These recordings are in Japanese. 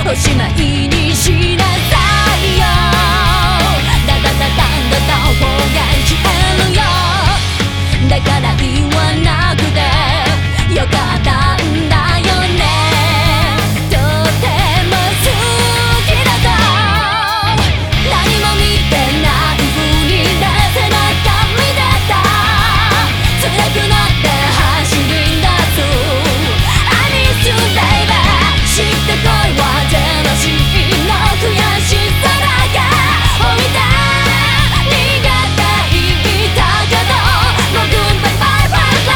おしまいにしなさいよ。ダダダダンダダン方が消えるよ。だから言わなくてよかったんだよね。とても好きだと何も見てないふり出せなか見てた。辛くなって走り出す I miss you baby。 知って恋はジェラシーの悔しさだけ置いて逃げていたけどもうグンバイバイバイバ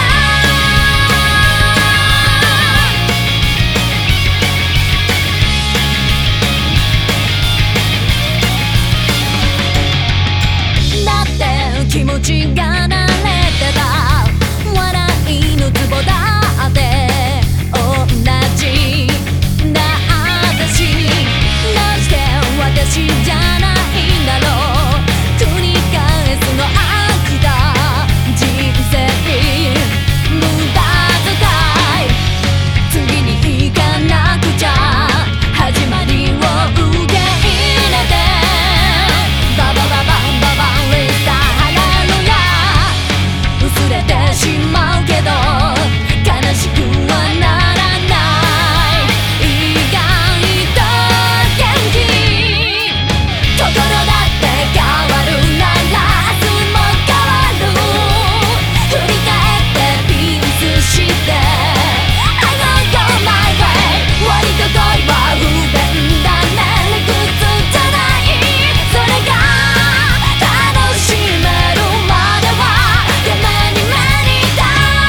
イ。だって気持ちが慣れてた笑いのツボだって同じだ私。どうして私じゃないんだろう。繰り返すの飽きた人生無駄遣い。次に行かなくちゃ始まりを受け入れてババババンババンリスタハレルヤ。薄れてしまうけど悲しくはならない。意外と元気。心だって変わるなら明日も変わる。振り返ってピースして I go go my way。 割と恋は不便だね。理屈じゃないそれが楽しめるまでは夢に目にた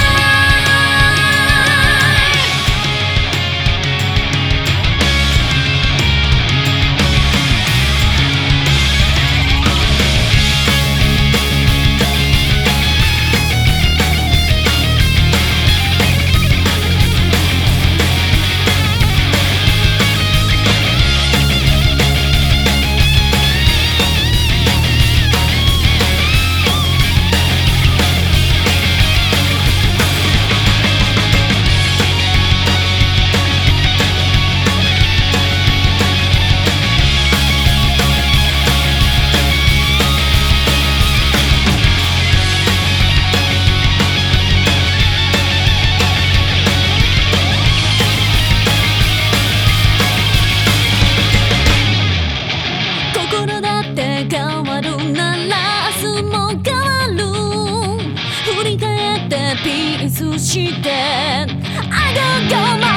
心だって変わるなら明日も変わる。振り返ってピースして I don't go my